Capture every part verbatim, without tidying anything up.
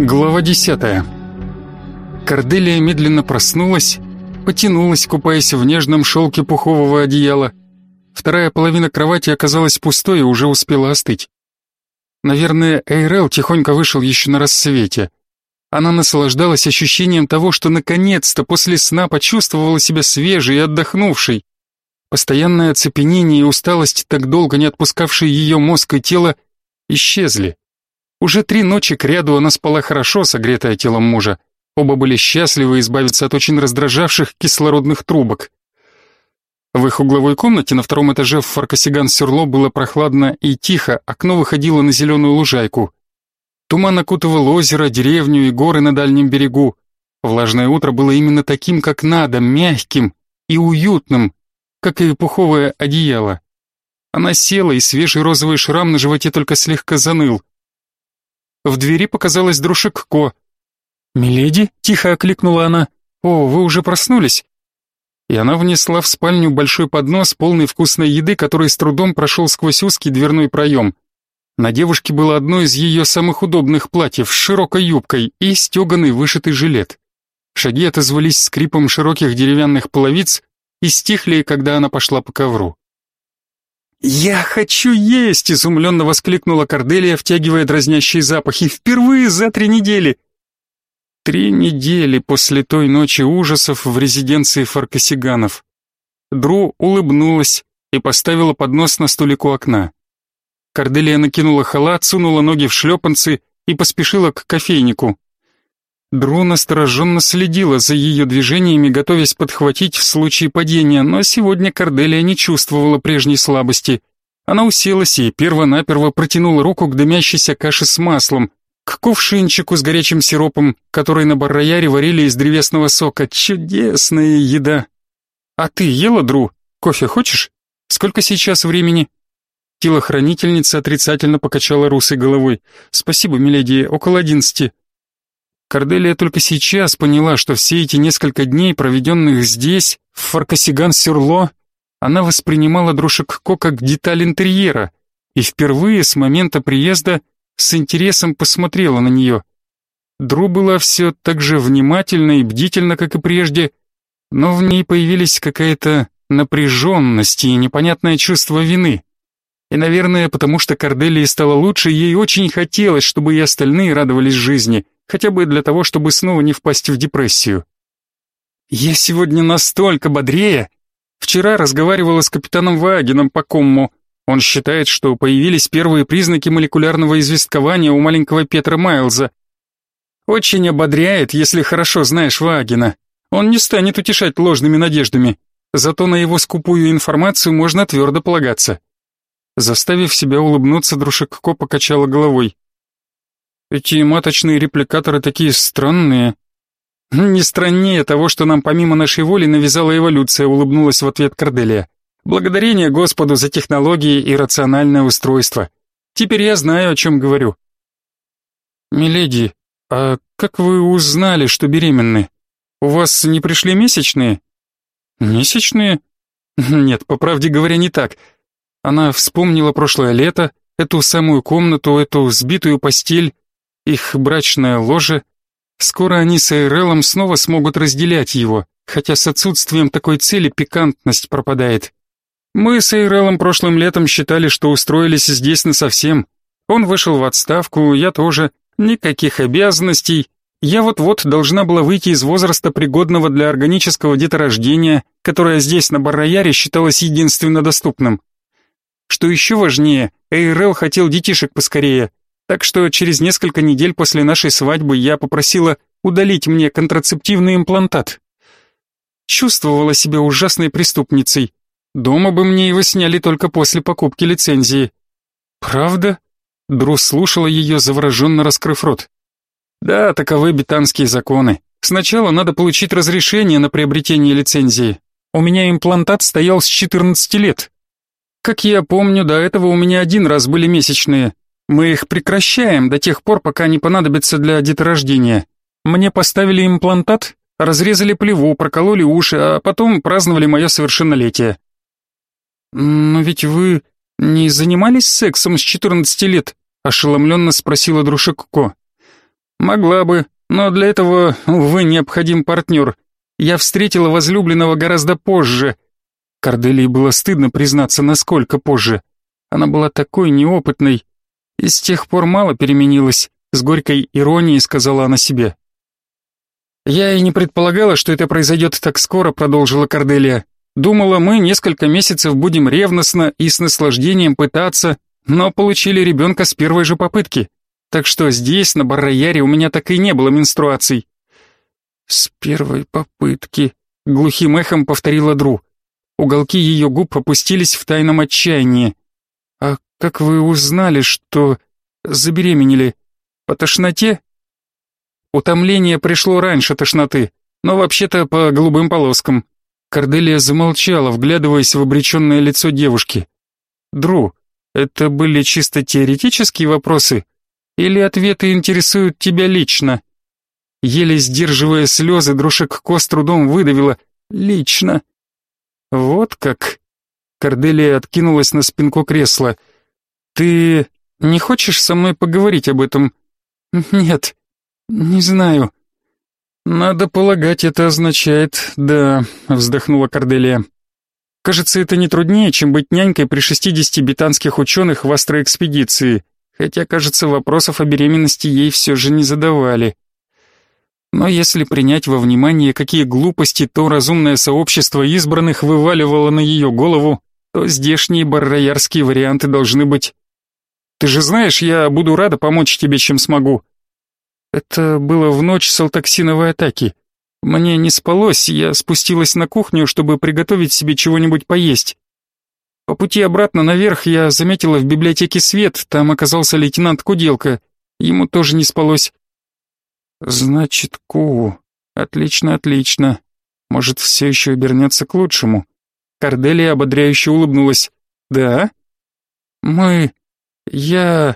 Глава десятая. Корделия медленно проснулась, потянулась, купаясь в нежном шелке пухового одеяла. Вторая половина кровати оказалась пустой и уже успела остыть. Наверное, Эйрел тихонько вышел еще на рассвете. Она наслаждалась ощущением того, что наконец-то после сна почувствовала себя свежей и отдохнувшей. Постоянное оцепенение и усталость, так долго не отпускавшие ее мозг и тело, исчезли. Уже три ночи кряду она спала хорошо, согретая телом мужа. Оба были счастливы избавиться от очень раздражавших кислородных трубок. В их угловой комнате на втором этаже в Фаркасиган-Сюрло было прохладно и тихо, окно выходило на зеленую лужайку. Туман окутывал озеро, деревню и горы на дальнем берегу. Влажное утро было именно таким, как надо, мягким и уютным, как и пуховое одеяло. Она села, и свежий розовый шрам на животе только слегка заныл. В двери показалась Друшек-Ко. «Миледи?» — тихо окликнула она. «О, вы уже проснулись?» И она внесла в спальню большой поднос, полный вкусной еды, который с трудом прошел сквозь узкий дверной проем. На девушке было одно из ее самых удобных платьев с широкой юбкой и стеганый вышитый жилет. Шаги отозвались скрипом широких деревянных половиц и стихли, когда она пошла по ковру. «Я хочу есть!» — изумленно воскликнула Корделия, втягивая дразнящие запахи. «Впервые за три недели!» Три недели после той ночи ужасов в резиденции Фаркасиганов. Дру улыбнулась и поставила поднос на столик у окна. Корделия накинула халат, сунула ноги в шлепанцы и поспешила к кофейнику. Дру настороженно следила за ее движениями, готовясь подхватить в случае падения, но сегодня Корделия не чувствовала прежней слабости. Она уселась и перво-наперво протянула руку к дымящейся каше с маслом, к кувшинчику с горячим сиропом, который на Бар-Рояле варили из древесного сока. Чудесная еда! А ты ела, Дру? Кофе хочешь? Сколько сейчас времени? Телохранительница отрицательно покачала русой головой. Спасибо, миледи, около одиннадцати. Корделия только сейчас поняла, что все эти несколько дней, проведенных здесь, в Фаркасиган-Сюрло, она воспринимала Друшек-Ко как деталь интерьера и впервые с момента приезда с интересом посмотрела на нее. Дру была все так же внимательна и бдительна, как и прежде, но в ней появились какая-то напряженность и непонятное чувство вины. И, наверное, потому что Корделии стало лучше, ей очень хотелось, чтобы и остальные радовались жизни, хотя бы для того, чтобы снова не впасть в депрессию. «Я сегодня настолько бодрее!» Вчера разговаривала с капитаном Ваагеном по комму. Он считает, что появились первые признаки молекулярного известкования у маленького Петра Майлза. Очень ободряет, если хорошо знаешь Ваагена. Он не станет утешать ложными надеждами, зато на его скупую информацию можно твердо полагаться. Заставив себя улыбнуться, Друшек-Ко покачала головой. Эти маточные репликаторы такие странные. Не страннее того, что нам помимо нашей воли навязала эволюция, улыбнулась в ответ Корделия. Благодарение Господу за технологии и рациональное устройство. Теперь я знаю, о чем говорю. Миледи, а как вы узнали, что беременны? У вас не пришли месячные? Месячные? Нет, по правде говоря, не так. Она вспомнила прошлое лето, эту самую комнату, эту сбитую постель, их брачное ложе. Скоро они с Эйрелом снова смогут разделять его, хотя с отсутствием такой цели пикантность пропадает. Мы с Эйрелом прошлым летом считали, что устроились здесь насовсем. Он вышел в отставку, я тоже. Никаких обязанностей. Я вот-вот должна была выйти из возраста, пригодного для органического деторождения, которое здесь на Бар-Рояле считалось единственно доступным. Что еще важнее, Эйрел хотел детишек поскорее. Так что через несколько недель после нашей свадьбы я попросила удалить мне контрацептивный имплантат. Чувствовала себя ужасной преступницей. Дома бы мне его сняли только после покупки лицензии. Правда? Дру слушала ее, завороженно раскрыв рот. Да, таковы бетанские законы. Сначала надо получить разрешение на приобретение лицензии. У меня имплантат стоял с четырнадцати лет. Как я помню, до этого у меня один раз были месячные. Мы их прекращаем до тех пор, пока не понадобятся для деторождения. Мне поставили имплантат, разрезали плеву, прокололи уши, а потом праздновали мое совершеннолетие. Но ведь вы не занимались сексом с четырнадцати лет? Ошеломленно спросила Друшек-Ко. Могла бы, но для этого, увы, необходим партнер. Я встретила возлюбленного гораздо позже. Корделии было стыдно признаться, насколько позже. Она была такой неопытной и с тех пор мало переменилась, с горькой иронией сказала она себе. «Я и не предполагала, что это произойдет так скоро», — продолжила Корделия. «Думала, мы несколько месяцев будем ревностно и с наслаждением пытаться, но получили ребенка с первой же попытки. Так что здесь, на Бар-Рояле, у меня так и не было менструаций». «С первой попытки», — глухим эхом повторила Дру. Уголки ее губ опустились в тайном отчаянии. «А как вы узнали, что забеременели? По тошноте?» «Утомление пришло раньше тошноты, но вообще-то по голубым полоскам». Корделия замолчала, вглядываясь в обреченное лицо девушки. «Дру, это были чисто теоретические вопросы? Или ответы интересуют тебя лично?» Еле сдерживая слезы, Друшек-Ко с трудом выдавила «лично». «Вот как?» Корделия откинулась на спинку кресла. «Ты не хочешь со мной поговорить об этом?» «Нет, не знаю». «Надо полагать, это означает, да», — вздохнула Корделия. «Кажется, это не труднее, чем быть нянькой при шестидесяти британских ученых в астроэкспедиции, хотя, кажется, вопросов о беременности ей все же не задавали. Но если принять во внимание, какие глупости то разумное сообщество избранных вываливало на ее голову, то здешние барроярские варианты должны быть. Ты же знаешь, я буду рада помочь тебе, чем смогу». Это было в ночь салтоксиновой атаки. Мне не спалось, я спустилась на кухню, чтобы приготовить себе чего-нибудь поесть. По пути обратно наверх я заметила в библиотеке свет, там оказался лейтенант Куделка. Ему тоже не спалось. Значит, Ку. Отлично, отлично. Может, все еще обернется к лучшему. Корделия ободряюще улыбнулась. Да? Мы... Я...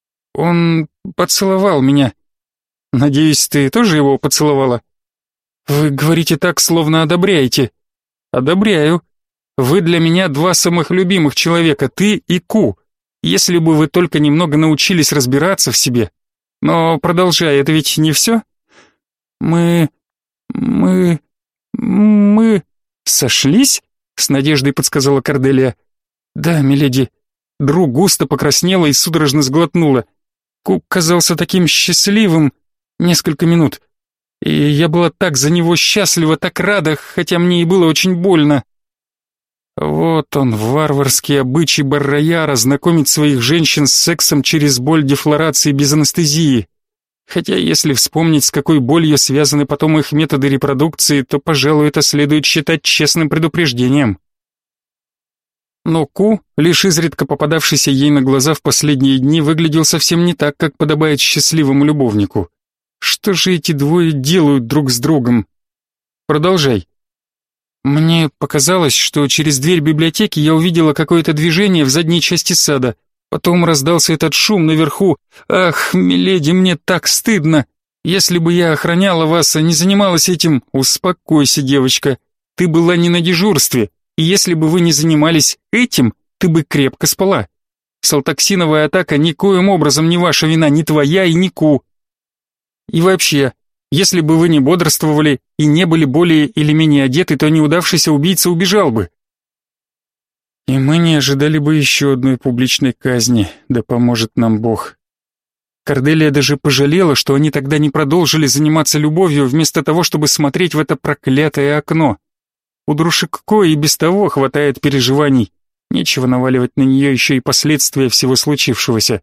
Он поцеловал меня. Надеюсь, ты тоже его поцеловала? Вы говорите так, словно одобряете. Одобряю. Вы для меня два самых любимых человека, ты и Ку. Если бы вы только немного научились разбираться в себе. Но продолжай, это ведь не все? Мы... мы... мы... сошлись? С надеждой подсказала Корделия. Да, миледи. Дру густо покраснела и судорожно сглотнула. Ку казался таким счастливым несколько минут. И я была так за него счастлива, так рада, хотя мне и было очень больно. Вот он, варварский обычай Бар-Рояля, знакомить своих женщин с сексом через боль дефлорации без анестезии. Хотя если вспомнить, с какой болью связаны потом их методы репродукции, то, пожалуй, это следует считать честным предупреждением. Но Ку, лишь изредка попадавшийся ей на глаза в последние дни, выглядел совсем не так, как подобает счастливому любовнику. Что же эти двое делают друг с другом? Продолжай. Мне показалось, что через дверь библиотеки я увидела какое-то движение в задней части сада. Потом раздался этот шум наверху. Ах, миледи, мне так стыдно. Если бы я охраняла вас, а не занималась этим... Успокойся, девочка. Ты была не на дежурстве. И если бы вы не занимались этим, ты бы крепко спала. Салтоксиновая атака никоим образом не ваша вина, не твоя и не Ку. И вообще, если бы вы не бодрствовали и не были более или менее одеты, то неудавшийся убийца убежал бы. И мы не ожидали бы еще одной публичной казни, да поможет нам Бог. Корделия даже пожалела, что они тогда не продолжили заниматься любовью, вместо того, чтобы смотреть в это проклятое окно. У Друшек-Ко и без того хватает переживаний, нечего наваливать на нее еще и последствия всего случившегося.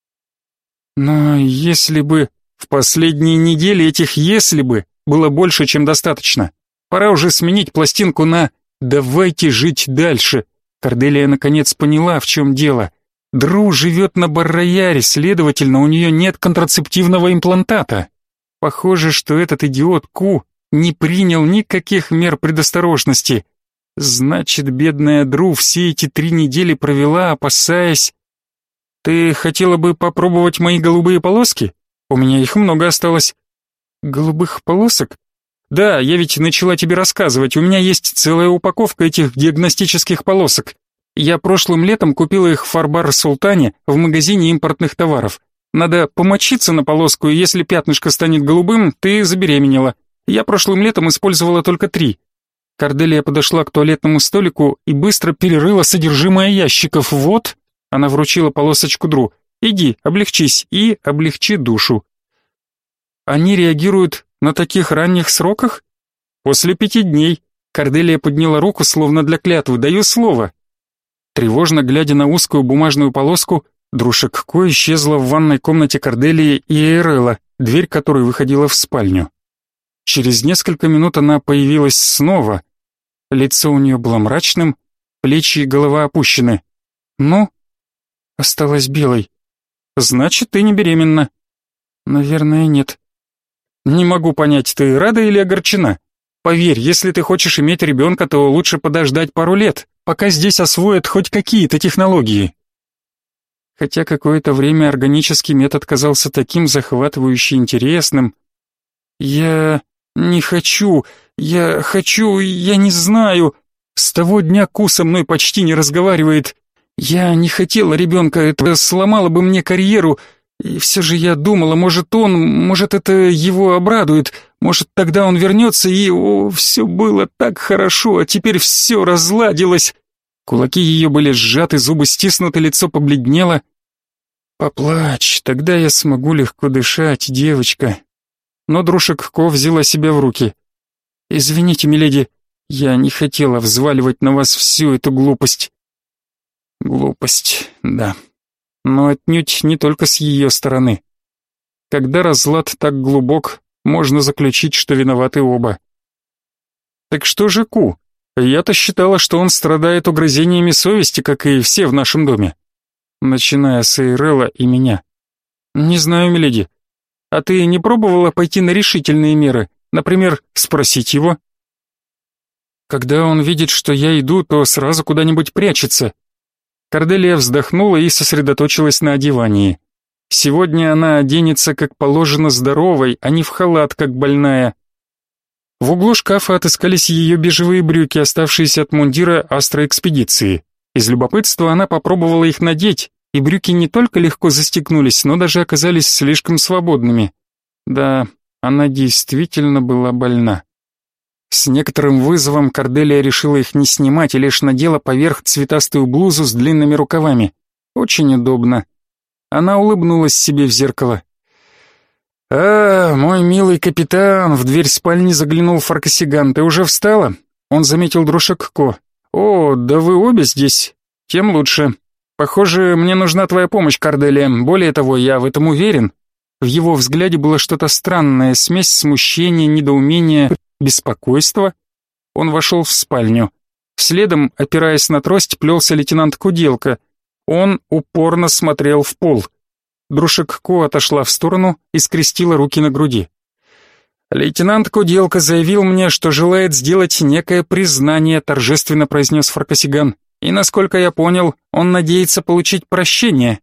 Но если бы... В последние недели этих «если бы» было больше, чем достаточно. Пора уже сменить пластинку на «давайте жить дальше». Корделия наконец поняла, в чем дело. Дру живет на Бар-Рояле, следовательно, у нее нет контрацептивного имплантата. Похоже, что этот идиот Ку не принял никаких мер предосторожности. Значит, бедная Дру все эти три недели провела, опасаясь... Ты хотела бы попробовать мои голубые полоски? У меня их много осталось. Голубых полосок? Да, я ведь начала тебе рассказывать, у меня есть целая упаковка этих диагностических полосок. Я прошлым летом купила их в Фарбар-Султане в магазине импортных товаров. Надо помочиться на полоску, и если пятнышко станет голубым, ты забеременела. Я прошлым летом использовала только три». Корделия подошла к туалетному столику и быстро перерыла содержимое ящиков. «Вот», — она вручила полосочку Дру, — «иди, облегчись и облегчи душу». «Они реагируют на таких ранних сроках?» «После пяти дней». Корделия подняла руку, словно для клятвы. «Даю слово». Тревожно глядя на узкую бумажную полоску, Друшек-Ко исчезла в ванной комнате Корделии и Эйрелла, дверь которой выходила в спальню. Через несколько минут она появилась снова. Лицо у нее было мрачным, плечи и голова опущены. «Ну?» «Осталась белой». «Значит, ты не беременна». «Наверное, нет». «Не могу понять, ты рада или огорчена? Поверь, если ты хочешь иметь ребенка, то лучше подождать пару лет, пока здесь освоят хоть какие-то технологии». Хотя какое-то время органический метод казался таким захватывающе интересным. «Я не хочу, я хочу, я не знаю. С того дня Ку со мной почти не разговаривает. Я не хотела ребенка, это сломало бы мне карьеру. И все же я думала, может он, может это его обрадует, может тогда он вернется и, о, все было так хорошо, а теперь все разладилось». Кулаки ее были сжаты, зубы стиснуты, лицо побледнело. «Поплачь, тогда я смогу легко дышать, девочка». Но Друшек-Ко взяла себя в руки. «Извините, миледи, я не хотела взваливать на вас всю эту глупость». Глупость, да. Но отнюдь не только с ее стороны. Когда разлад так глубок, можно заключить, что виноваты оба. Так что же Ку? Я-то считала, что он страдает угрызениями совести, как и все в нашем доме. Начиная с Эйрелла и меня. Не знаю, миледи. А ты не пробовала пойти на решительные меры? Например, спросить его? Когда он видит, что я иду, то сразу куда-нибудь прячется. Корделия вздохнула и сосредоточилась на одевании. Сегодня она оденется как положено здоровой, а не в халат, как больная. В углу шкафа отыскались ее бежевые брюки, оставшиеся от мундира астроэкспедиции. Из любопытства она попробовала их надеть, и брюки не только легко застегнулись, но даже оказались слишком свободными. Да, она действительно была больна. С некоторым вызовом Корделия решила их не снимать и лишь надела поверх цветастую блузу с длинными рукавами. Очень удобно. Она улыбнулась себе в зеркало. «А, мой милый капитан!» — в дверь спальни заглянул Фаркасиган. «Ты уже встала?» Он заметил Друшек-Ко. «О, да вы обе здесь. Тем лучше. Похоже, мне нужна твоя помощь, Корделия. Более того, я в этом уверен». В его взгляде было что-то странное, смесь смущения, недоумения, беспокойства. Он вошел в спальню. Следом, опираясь на трость, плелся лейтенант Куделка. Он упорно смотрел в пол. Друшек-Ко отошла в сторону и скрестила руки на груди. «Лейтенант Куделка заявил мне, что желает сделать некое признание», торжественно произнес Фаркасиган. «И, насколько я понял, он надеется получить прощение».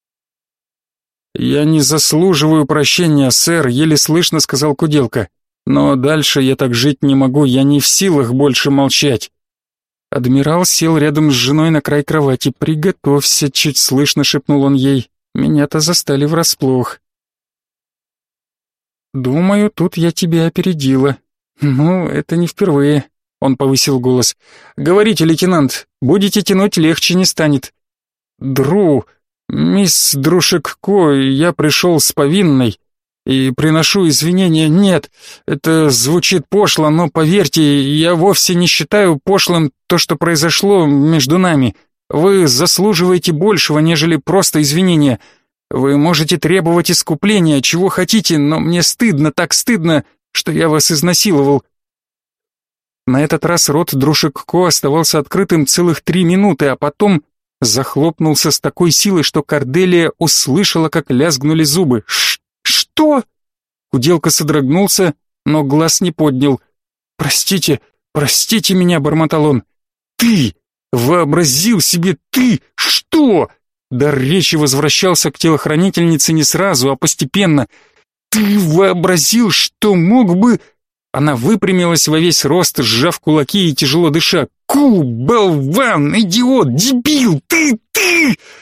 «Я не заслуживаю прощения, сэр», — еле слышно сказал Куделка. «Но дальше я так жить не могу, я не в силах больше молчать». Адмирал сел рядом с женой на край кровати. «Приготовься», — чуть слышно шепнул он ей. «Меня-то застали врасплох». «Думаю, тут я тебя опередила». «Ну, это не впервые», — он повысил голос. «Говорите, лейтенант, будете тянуть, легче не станет». «Дру, мисс Друшек-Ко, я пришел с повинной и приношу извинения. Нет, это звучит пошло, но поверьте, я вовсе не считаю пошлым то, что произошло между нами. Вы заслуживаете большего, нежели просто извинения. Вы можете требовать искупления, чего хотите, но мне стыдно, так стыдно, что я вас изнасиловал». На этот раз рот Друшек-Ко оставался открытым целых три минуты, а потом захлопнулся с такой силой, что Корделия услышала, как лязгнули зубы. «Ш- что?» Куделка содрогнулся, но глаз не поднял. «Простите, простите меня», — бормотал он. «Ты! Вообразил себе ты! Что?» Дар речи возвращался к телохранительнице не сразу, а постепенно. «Ты вообразил, что мог бы...» Она выпрямилась во весь рост, сжав кулаки и тяжело дыша. «Ку, болван, идиот, дебил, ты, ты!»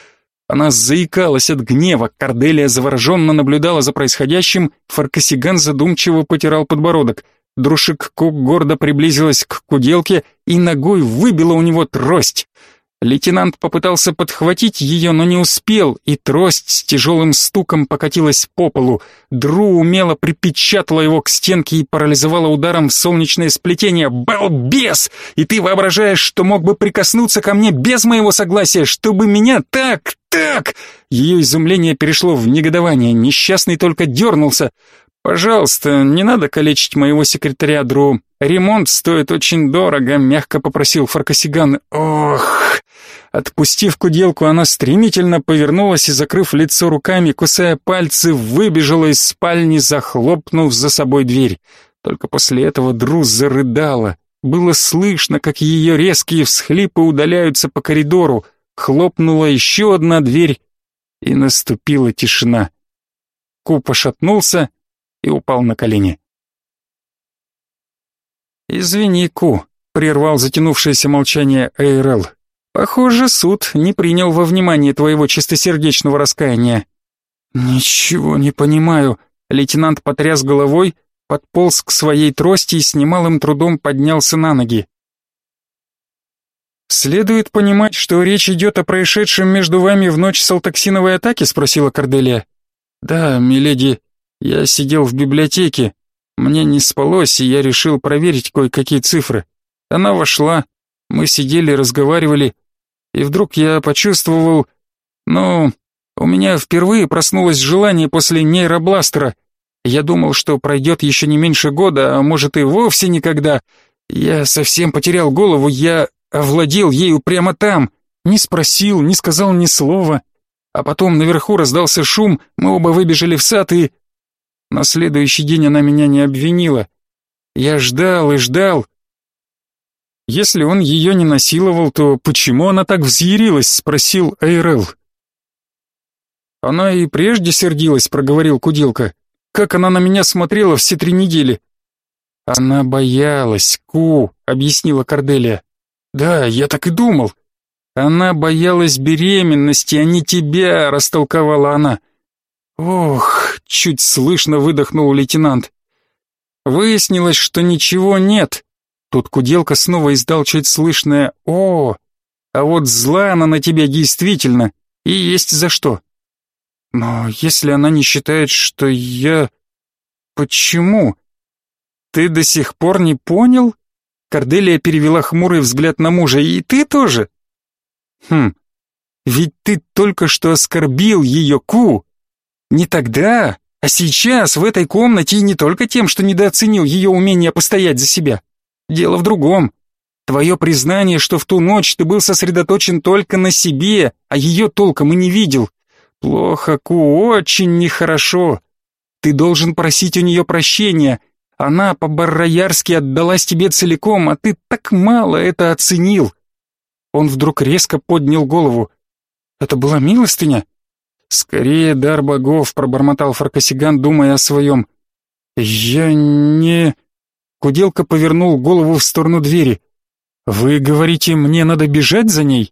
Она заикалась от гнева, Корделия завороженно наблюдала за происходящим, Фаркасиган задумчиво потирал подбородок. Друшик-Ко гордо приблизилась к куделке и ногой выбила у него трость. Лейтенант попытался подхватить ее, но не успел, и трость с тяжелым стуком покатилась по полу. Дру умело припечатала его к стенке и парализовала ударом в солнечное сплетение. «Балбес! И ты воображаешь, что мог бы прикоснуться ко мне без моего согласия, чтобы меня так, так...» Ее изумление перешло в негодование, несчастный только дернулся. «Пожалуйста, не надо калечить моего секретаря, Дру. Ремонт стоит очень дорого», — мягко попросил Фаркасиган. «Ох!» Отпустив куделку, она стремительно повернулась и, закрыв лицо руками, кусая пальцы, выбежала из спальни, захлопнув за собой дверь. Только после этого Дру зарыдала. Было слышно, как ее резкие всхлипы удаляются по коридору. Хлопнула еще одна дверь, и наступила тишина. Ку пошатнулся и упал на колени. «Извини, Ку», — прервал затянувшееся молчание Эйрел. «Похоже, суд не принял во внимание твоего чистосердечного раскаяния». «Ничего не понимаю», — лейтенант потряс головой, подполз к своей трости и с немалым трудом поднялся на ноги. «Следует понимать, что речь идет о происшедшем между вами в ночь салтоксиновой атаки?» — спросила Корделия. «Да, миледи, я сидел в библиотеке. Мне не спалось, и я решил проверить кое-какие цифры. Она вошла, мы сидели, разговаривали, и вдруг я почувствовал... Ну, у меня впервые проснулось желание после нейробластера. Я думал, что пройдет еще не меньше года, а может и вовсе никогда. Я совсем потерял голову, я овладел ею прямо там, не спросил, не сказал ни слова. А потом наверху раздался шум, мы оба выбежали в сад и... На следующий день она меня не обвинила. Я ждал и ждал. Если он ее не насиловал, то почему она так взъярилась, спросил Эйрел. Она и прежде сердилась, проговорил Куделка. Как она на меня смотрела все три недели. Она боялась, Ку, объяснила Корделия. Да, я так и думал. Она боялась беременности, а не тебя, растолковала она. Ох, чуть слышно выдохнул лейтенант. Выяснилось, что ничего нет. Тут Куделка снова издал чуть слышное «О!», а вот зла она на тебя действительно, и есть за что. Но если она не считает, что я... Почему? Ты до сих пор не понял? Корделия перевела хмурый взгляд на мужа. И ты тоже? Хм, ведь ты только что оскорбил ее, Ку. Не тогда, а сейчас, в этой комнате, и не только тем, что недооценил ее умение постоять за себя. Дело в другом. Твое признание, что в ту ночь ты был сосредоточен только на себе, а ее толком и не видел. Плохо, Ку, очень нехорошо. Ты должен просить у нее прощения. Она по-барроярски отдалась тебе целиком, а ты так мало это оценил. Он вдруг резко поднял голову. Это была милостыня? Скорее дар богов, пробормотал Фаркасиган, думая о своем. Я не... Куделка повернул голову в сторону двери. «Вы говорите, мне надо бежать за ней?»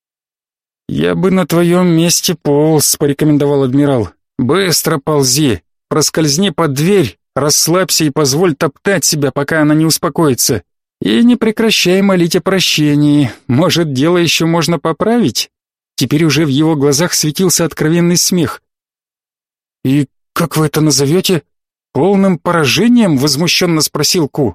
«Я бы на твоем месте полз», — порекомендовал адмирал. «Быстро ползи, проскользни под дверь, расслабься и позволь топтать себя, пока она не успокоится. И не прекращай молить о прощении. Может, дело еще можно поправить?» Теперь уже в его глазах светился откровенный смех. «И как вы это назовете? Полным поражением?» — возмущенно спросил Ку.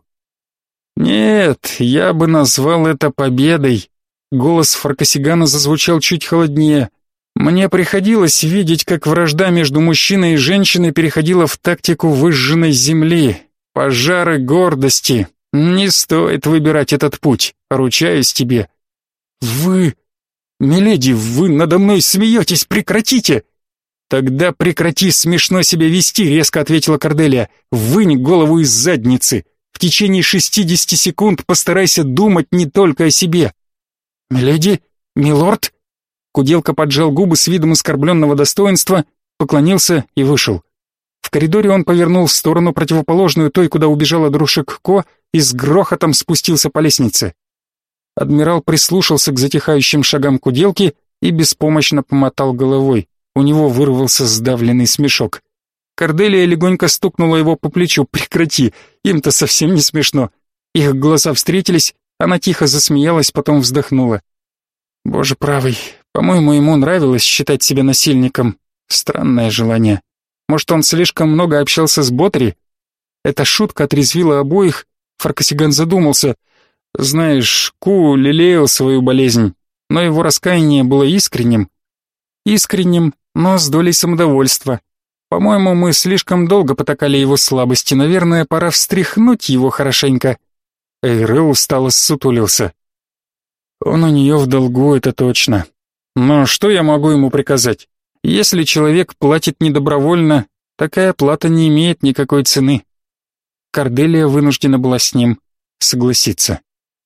«Нет, я бы назвал это победой». Голос Фаркасигана зазвучал чуть холоднее. «Мне приходилось видеть, как вражда между мужчиной и женщиной переходила в тактику выжженной земли. Пожары гордости. Не стоит выбирать этот путь, ручаюсь тебе». «Вы... миледи, вы надо мной смеетесь, прекратите!» «Тогда прекрати смешно себя вести», — резко ответила Корделия. «Вынь голову из задницы. В течение шестидесяти секунд постарайся думать не только о себе». «Миледи? Милорд?» Куделка поджал губы с видом оскорбленного достоинства, поклонился и вышел. В коридоре он повернул в сторону противоположную той, куда убежала Друшик-Ко, и с грохотом спустился по лестнице. Адмирал прислушался к затихающим шагам Куделки и беспомощно помотал головой. У него вырвался сдавленный смешок. Корделия легонько стукнула его по плечу. «Прекрати, им-то совсем не смешно». Их глаза встретились, она тихо засмеялась, потом вздохнула. «Боже правый, по-моему, ему нравилось считать себя насильником. Странное желание. Может, он слишком много общался с Ботри? Эта шутка отрезвила обоих. Фаркасиган задумался. Знаешь, Ку лелеял свою болезнь, но его раскаяние было искренним. Искренним, но с долей самодовольства. По-моему, мы слишком долго потакали его слабости. Наверное, пора встряхнуть его хорошенько». Эйрел устало ссутулился. «Он у нее в долгу, это точно. Но что я могу ему приказать? Если человек платит недобровольно, такая плата не имеет никакой цены». Корделия вынуждена была с ним согласиться.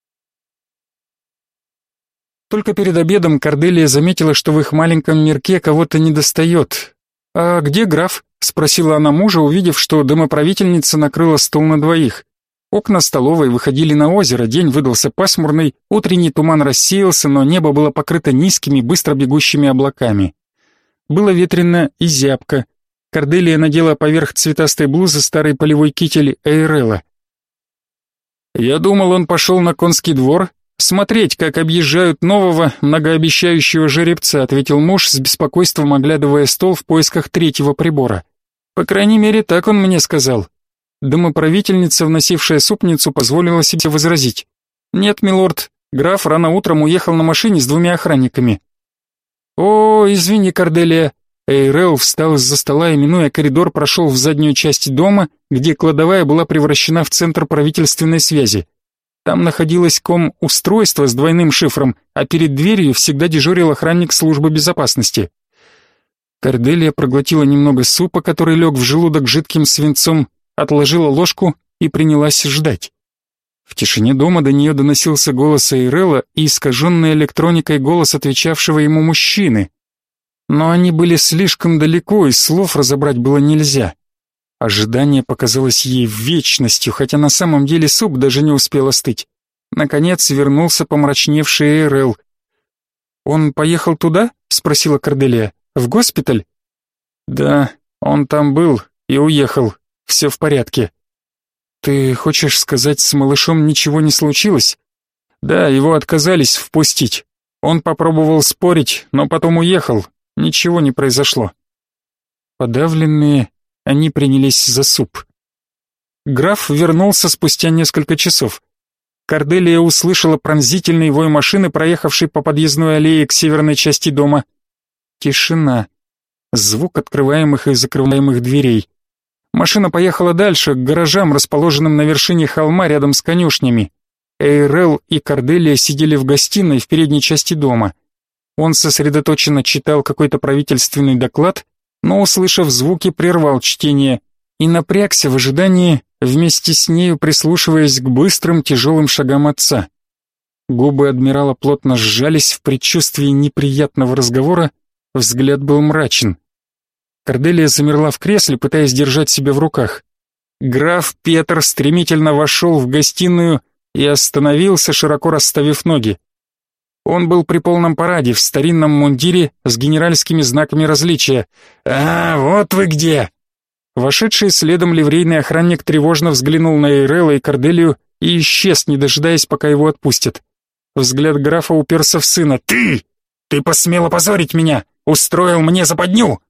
Только перед обедом Корделия заметила, что в их маленьком мирке кого-то недостает. «А где граф?» — спросила она мужа, увидев, что домоправительница накрыла стол на двоих. Окна столовой выходили на озеро, день выдался пасмурный, утренний туман рассеялся, но небо было покрыто низкими, быстро бегущими облаками. Было ветрено и зябко. Корделия надела поверх цветастой блузы старый полевой китель Эйрела. «Я думал, он пошел на конский двор, смотреть, как объезжают нового, многообещающего жеребца», ответил муж с беспокойством, оглядывая стол в поисках третьего прибора. «По крайней мере, так он мне сказал». Домоправительница, вносившая супницу, позволила себе возразить. «Нет, милорд, граф рано утром уехал на машине с двумя охранниками». «О, извини, Корделия». Эйрел встал из-за стола и, минуя коридор, прошел в заднюю часть дома, где кладовая была превращена в центр правительственной связи. Там находилось ком-устройство с двойным шифром, а перед дверью всегда дежурил охранник службы безопасности. Корделия проглотила немного супа, который лег в желудок жидким свинцом, отложила ложку и принялась ждать. В тишине дома до нее доносился голос Эйрела и искаженный электроникой голос отвечавшего ему мужчины. Но они были слишком далеко, и слов разобрать было нельзя. Ожидание показалось ей вечностью, хотя на самом деле суп даже не успел остыть. Наконец вернулся помрачневший Эйрел. «Он поехал туда?» — спросила Корделия. «В госпиталь?» «Да, он там был и уехал. Все в порядке». «Ты хочешь сказать, с малышом ничего не случилось?» «Да, его отказались впустить. Он попробовал спорить, но потом уехал. Ничего не произошло». Подавленные, они принялись за суп. Граф вернулся спустя несколько часов. Корделия услышала пронзительный вой машины, проехавшей по подъездной аллее к северной части дома. Тишина. Звук открываемых и закрываемых дверей. Машина поехала дальше, к гаражам, расположенным на вершине холма рядом с конюшнями. Эйрел и Корделия сидели в гостиной в передней части дома. Он сосредоточенно читал какой-то правительственный доклад, но, услышав звуки, прервал чтение и напрягся в ожидании, вместе с нею прислушиваясь к быстрым тяжелым шагам отца. Губы адмирала плотно сжались в предчувствии неприятного разговора, взгляд был мрачен. Корделия замерла в кресле, пытаясь держать себя в руках. Граф Петр стремительно вошел в гостиную и остановился, широко расставив ноги. Он был при полном параде, в старинном мундире с генеральскими знаками различия. «А, вот вы где!» Вошедший следом ливрейный охранник тревожно взглянул на Эйрела и Корделию и исчез, не дожидаясь, пока его отпустят. Взгляд графа уперся в сына. «Ты! Ты посмел опозорить меня! Устроил мне западню!»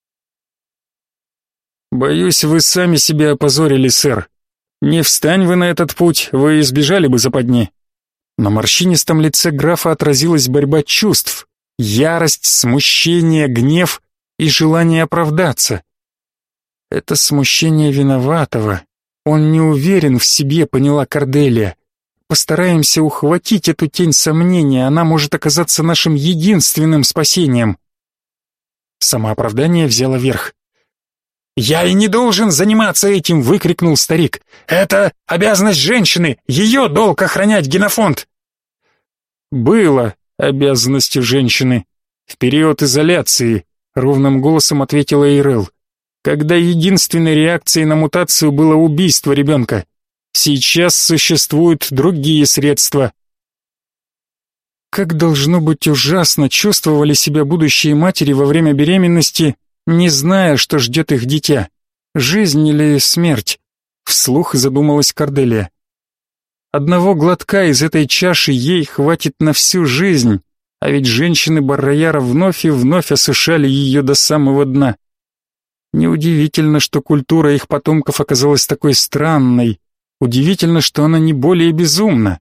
«Боюсь, вы сами себя опозорили, сэр. Не встань вы на этот путь, вы избежали бы западни». На морщинистом лице графа отразилась борьба чувств, ярость, смущение, гнев и желание оправдаться. Это смущение виноватого. Он не уверен в себе, поняла Корделия. Постараемся ухватить эту тень сомнения, она может оказаться нашим единственным спасением. Самооправдание взяло верх. «Я и не должен заниматься этим!» — выкрикнул старик. «Это обязанность женщины! Ее долг охранять генофонд!» «Было обязанностью женщины в период изоляции», — ровным голосом ответила Эйрел, «когда единственной реакцией на мутацию было убийство ребенка. Сейчас существуют другие средства». Как должно быть ужасно чувствовали себя будущие матери во время беременности, не зная, что ждет их дитя, жизнь или смерть, вслух задумалась Корделия. Одного глотка из этой чаши ей хватит на всю жизнь, а ведь женщины Барраяра вновь и вновь осушали ее до самого дна. Неудивительно, что культура их потомков оказалась такой странной. Удивительно, что она не более безумна.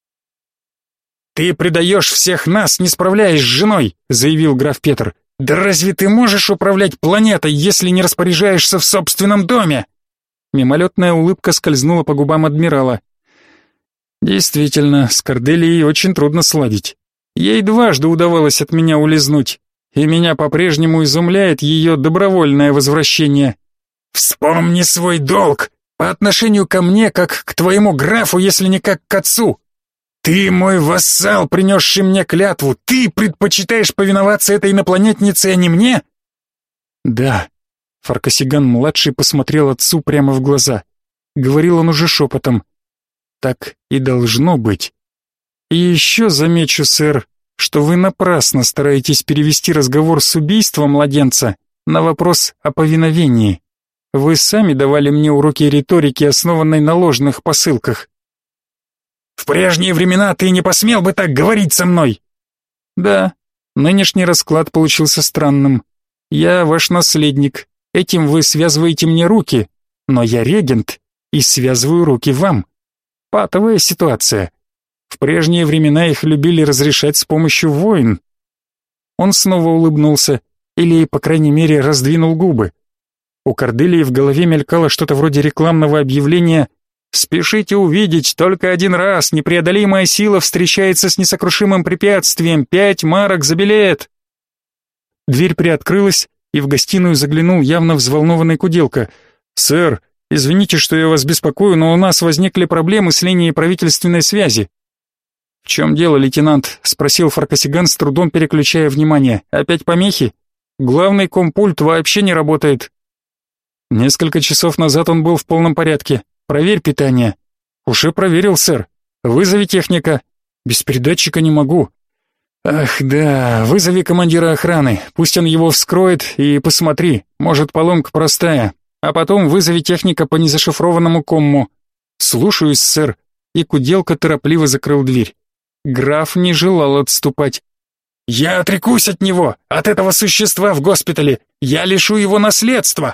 «Ты предаешь всех нас, не справляясь с женой», — заявил граф Петр. «Да разве ты можешь управлять планетой, если не распоряжаешься в собственном доме?» Мимолетная улыбка скользнула по губам адмирала. «Действительно, с Корделией очень трудно сладить. Ей дважды удавалось от меня улизнуть, и меня по-прежнему изумляет ее добровольное возвращение. Вспомни свой долг по отношению ко мне, как к твоему графу, если не как к отцу. Ты мой вассал, принесший мне клятву. Ты предпочитаешь повиноваться этой инопланетнице, а не мне?» «Да». Фаркасиган-младший посмотрел отцу прямо в глаза. Говорил он уже шепотом. «Так и должно быть. И еще замечу, сэр, что вы напрасно стараетесь перевести разговор с убийства младенца на вопрос о повиновении. Вы сами давали мне уроки риторики, основанной на ложных посылках». «В прежние времена ты не посмел бы так говорить со мной!» «Да, нынешний расклад получился странным. Я ваш наследник, этим вы связываете мне руки, но я регент и связываю руки вам. Патовая ситуация. В прежние времена их любили разрешать с помощью войн». Он снова улыбнулся, или, по крайней мере, раздвинул губы. У Корделии в голове мелькало что-то вроде рекламного объявления «Спешите увидеть, только один раз непреодолимая сила встречается с несокрушимым препятствием, пять марок за билет». Дверь приоткрылась, и в гостиную заглянул явно взволнованный Куделка. «Сэр, извините, что я вас беспокою, но у нас возникли проблемы с линией правительственной связи». «В чем дело, лейтенант?» — спросил Фаркасиган, с трудом переключая внимание. «Опять помехи? Главный компульт вообще не работает». «Несколько часов назад он был в полном порядке. Проверь питание». «Уже проверил, сэр. Вызови техника». «Без передатчика не могу». «Ах, да, вызови командира охраны. Пусть он его вскроет и посмотри. Может, поломка простая. А потом вызови техника по незашифрованному комму». «Слушаюсь, сэр». И Куделка торопливо закрыл дверь. Граф не желал отступать. «Я отрекусь от него, от этого существа в госпитале. Я лишу его наследства».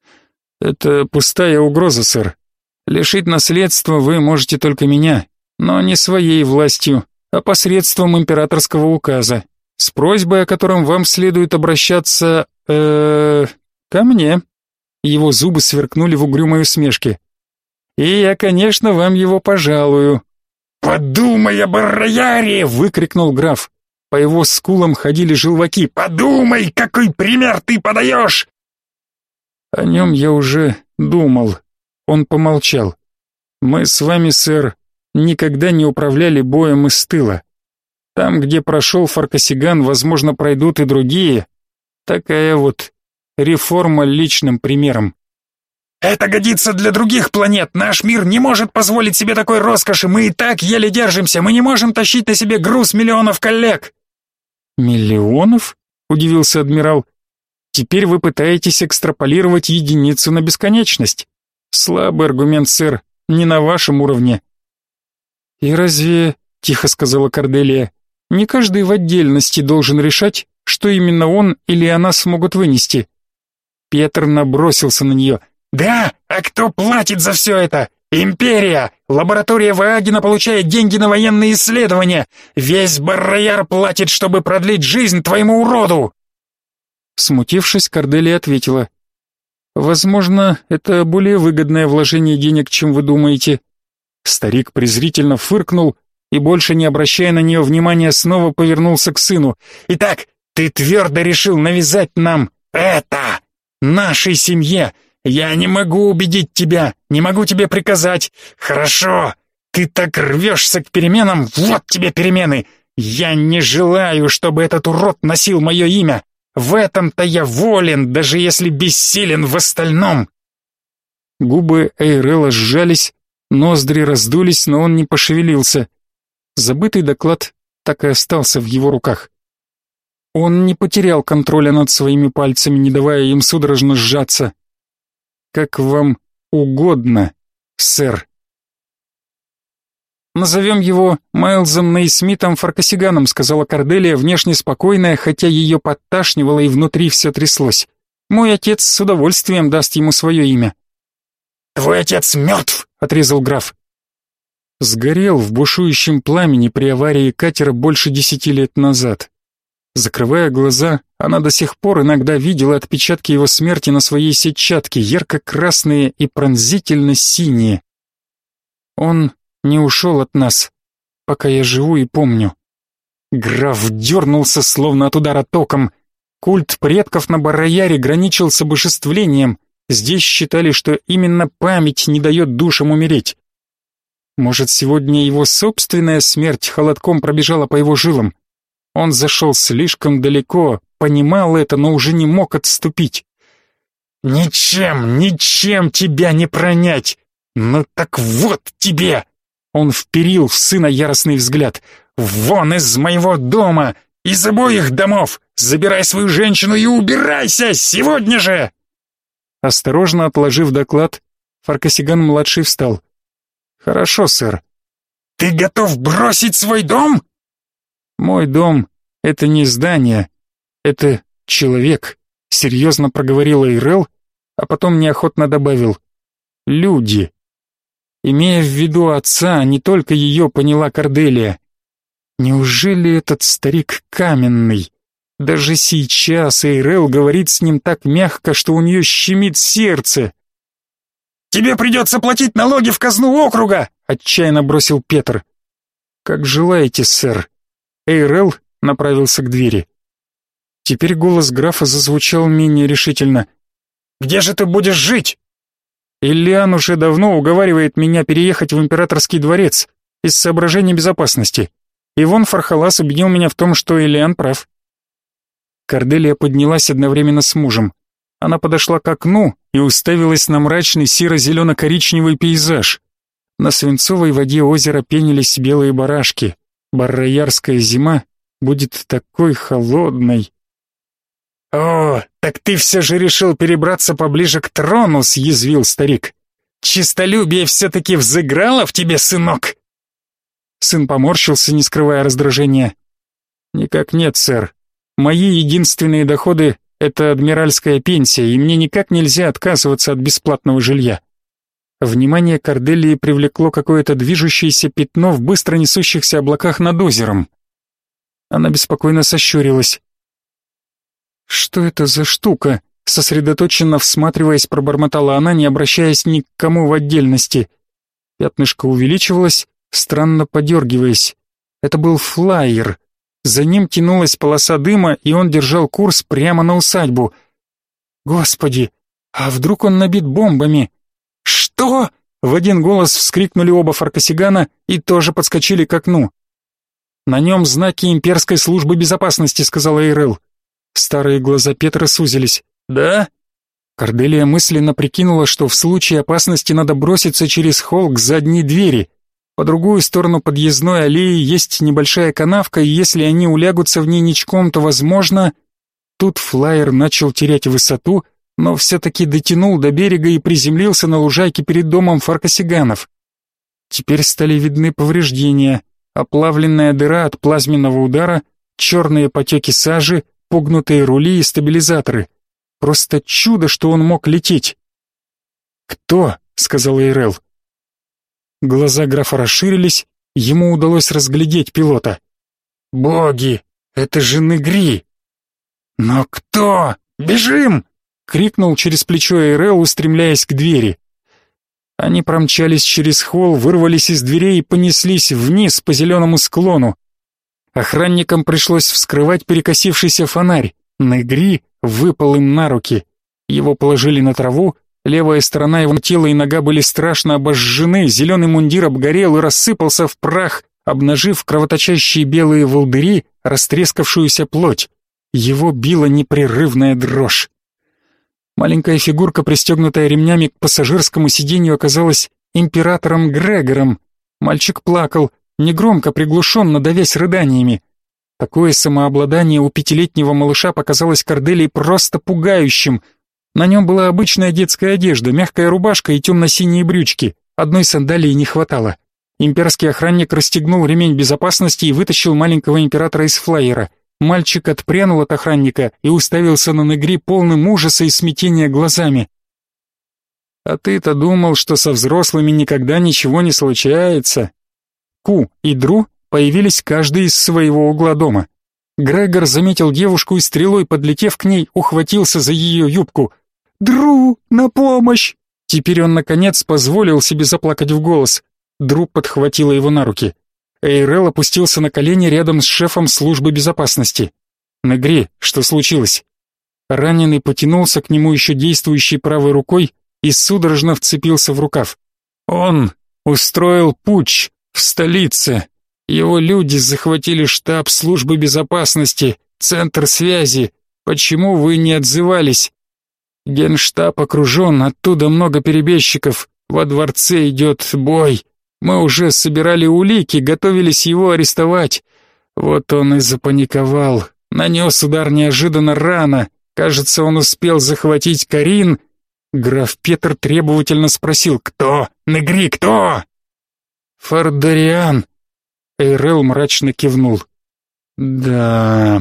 «Это пустая угроза, сэр. Лишить наследства вы можете только меня, но не своей властью, а посредством императорского указа, с просьбой, о котором вам следует обращаться, э, ко мне». Его зубы сверкнули в угрюмой усмешке. «И я, конечно, вам его пожалую». «Подумай об Барраяре!» — выкрикнул граф. По его скулам ходили желваки. «Подумай, какой пример ты подаешь!» «О нем я уже думал». Он помолчал. «Мы с вами, сэр, никогда не управляли боем из тыла. Там, где прошел Фаркасиган, возможно, пройдут и другие. Такая вот реформа личным примером». «Это годится для других планет. Наш мир не может позволить себе такой роскоши. Мы и так еле держимся. Мы не можем тащить на себе груз миллионов коллег». «Миллионов?» — удивился адмирал. «Теперь вы пытаетесь экстраполировать единицу на бесконечность. Слабый аргумент, сэр, не на вашем уровне». «И разве, — тихо сказала Корделия, — не каждый в отдельности должен решать, что именно он или она смогут вынести?» Петр набросился на нее. «Да, а кто платит за все это? Империя! Лаборатория Ваагина получает деньги на военные исследования! Весь Барраяр платит, чтобы продлить жизнь твоему уроду!» Смутившись, Корделия ответила: «Возможно, это более выгодное вложение денег, чем вы думаете». Старик презрительно фыркнул и, больше не обращая на нее внимания, снова повернулся к сыну. «Итак, ты твердо решил навязать нам это, нашей семье. Я не могу убедить тебя, не могу тебе приказать. Хорошо, ты так рвешься к переменам, вот тебе перемены. Я не желаю, чтобы этот урод носил мое имя. В этом-то я волен, даже если бессилен в остальном». Губы Эйрела сжались, ноздри раздулись, но он не пошевелился. Забытый доклад так и остался в его руках. Он не потерял контроля над своими пальцами, не давая им судорожно сжаться. «Как вам угодно, сэр». «Назовем его Майлзом Нейсмитом Фаркасиганом», — сказала Корделия, внешне спокойная, хотя ее подташнивало и внутри все тряслось. «Мой отец с удовольствием даст ему свое имя». «Твой отец мертв», — отрезал граф. Сгорел в бушующем пламени при аварии катера больше десяти лет назад. Закрывая глаза, она до сих пор иногда видела отпечатки его смерти на своей сетчатке, ярко-красные и пронзительно синие. Он не ушел от нас, пока я живу и помню. Граф дернулся, словно от удара током. Культ предков на Барраяре граничил с обожествлением. Здесь считали, что именно память не дает душам умереть. Может, сегодня его собственная смерть холодком пробежала по его жилам? Он зашел слишком далеко, понимал это, но уже не мог отступить. «Ничем, ничем тебя не пронять! Ну так вот тебе!» Он вперил в сына яростный взгляд. «Вон из моего дома! Из обоих домов! Забирай свою женщину и убирайся! Сегодня же!» Осторожно отложив доклад, Фаркасиган-младший встал. «Хорошо, сэр». «Ты готов бросить свой дом?» «Мой дом — это не здание, это человек», — серьезно проговорил Эйрел, а потом неохотно добавил «люди». Имея в виду отца, не только ее поняла Корделия. Неужели этот старик каменный? Даже сейчас Эйрел говорит с ним так мягко, что у нее щемит сердце. «Тебе придется платить налоги в казну округа!» — отчаянно бросил Петр. «Как желаете, сэр». Эйрел направился к двери. Теперь голос графа зазвучал менее решительно. «Где же ты будешь жить?» «Иллиан уже давно уговаривает меня переехать в императорский дворец из соображений безопасности. Ивон Фархалас убедил меня в том, что Иллиан прав». Корделия поднялась одновременно с мужем. Она подошла к окну и уставилась на мрачный серо-зелено-коричневый пейзаж. На свинцовой воде озера пенились белые барашки. Барраярская зима будет такой холодной. «О, так ты все же решил перебраться поближе к трону», — съязвил старик. «Чистолюбие все-таки взыграло в тебе, сынок?» Сын поморщился, не скрывая раздражения. «Никак нет, сэр. Мои единственные доходы — это адмиральская пенсия, и мне никак нельзя отказываться от бесплатного жилья». Внимание Корделии привлекло какое-то движущееся пятно в быстро несущихся облаках над озером. Она беспокойно сощурилась. «Что это за штука?» — сосредоточенно всматриваясь, пробормотала она, не обращаясь ни к кому в отдельности. Пятнышко увеличивалось, странно подергиваясь. Это был флайер. За ним тянулась полоса дыма, и он держал курс прямо на усадьбу. «Господи, а вдруг он набит бомбами?» «Что?» — в один голос вскрикнули оба Фаркасигана и тоже подскочили к окну. «На нем знаки имперской службы безопасности», — сказала Эйрел. Старые глаза Петра сузились. «Да?» Корделия мысленно прикинула, что в случае опасности надо броситься через холл к задней двери. По другую сторону подъездной аллеи есть небольшая канавка, и если они улягутся в ней ничком, то, возможно... Тут флайер начал терять высоту, но все-таки дотянул до берега и приземлился на лужайке перед домом Фаркасиганов. Теперь стали видны повреждения, оплавленная дыра от плазменного удара, черные потеки сажи, погнутые рули и стабилизаторы. Просто чудо, что он мог лететь. «Кто?» — сказал Эйрел. Глаза графа расширились, ему удалось разглядеть пилота. «Боги, это же Негри!» «Но кто? Бежим!» — крикнул через плечо Эйрел, устремляясь к двери. Они промчались через холл, вырвались из дверей и понеслись вниз по зеленому склону. Охранникам пришлось вскрывать перекосившийся фонарь. Негри выпал им на руки. Его положили на траву, левая сторона его тела и нога были страшно обожжены, зеленый мундир обгорел и рассыпался в прах, обнажив кровоточащие белые волдыри, растрескавшуюся плоть. Его била непрерывная дрожь. Маленькая фигурка, пристегнутая ремнями к пассажирскому сиденью, оказалась императором Грегором. Мальчик плакал, негромко, приглушенно, давясь рыданиями. Такое самообладание у пятилетнего малыша показалось Корделии просто пугающим. На нем была обычная детская одежда, мягкая рубашка и темно-синие брючки. Одной сандалии не хватало. Имперский охранник расстегнул ремень безопасности и вытащил маленького императора из флайера. Мальчик отпрянул от охранника и уставился на Негри полным ужаса и смятения глазами. «А ты-то думал, что со взрослыми никогда ничего не случается?» Ку и Дру появились каждый из своего угла дома. Грегор заметил девушку и стрелой, подлетев к ней, ухватился за ее юбку. «Дру, на помощь!» Теперь он, наконец, позволил себе заплакать в голос. Дру подхватила его на руки. Эйрел опустился на колени рядом с шефом службы безопасности. «Негри, что случилось?» Раненый потянулся к нему еще действующей правой рукой и судорожно вцепился в рукав. «Он устроил путч в столице. Его люди захватили штаб службы безопасности, центр связи. Почему вы не отзывались? Генштаб окружен, оттуда много перебежчиков. Во дворце идет бой. Мы уже собирали улики, готовились его арестовать. Вот он и запаниковал. Нанес удар неожиданно рано. Кажется, он успел захватить Карин». Граф Петр требовательно спросил: «Кто? Негри, кто?» «Фардариан». Эйрел мрачно кивнул. «Да...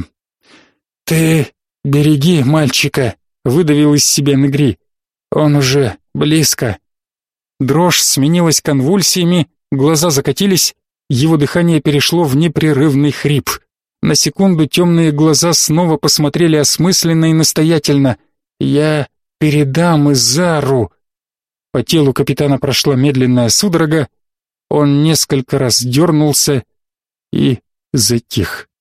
Ты береги мальчика», — выдавил из себя Негри. «Он уже близко». Дрожь сменилась конвульсиями, глаза закатились, его дыхание перешло в непрерывный хрип. На секунду темные глаза снова посмотрели осмысленно и настоятельно. «Я передам Изару». По телу капитана прошла медленная судорога, он несколько раз дернулся и затих.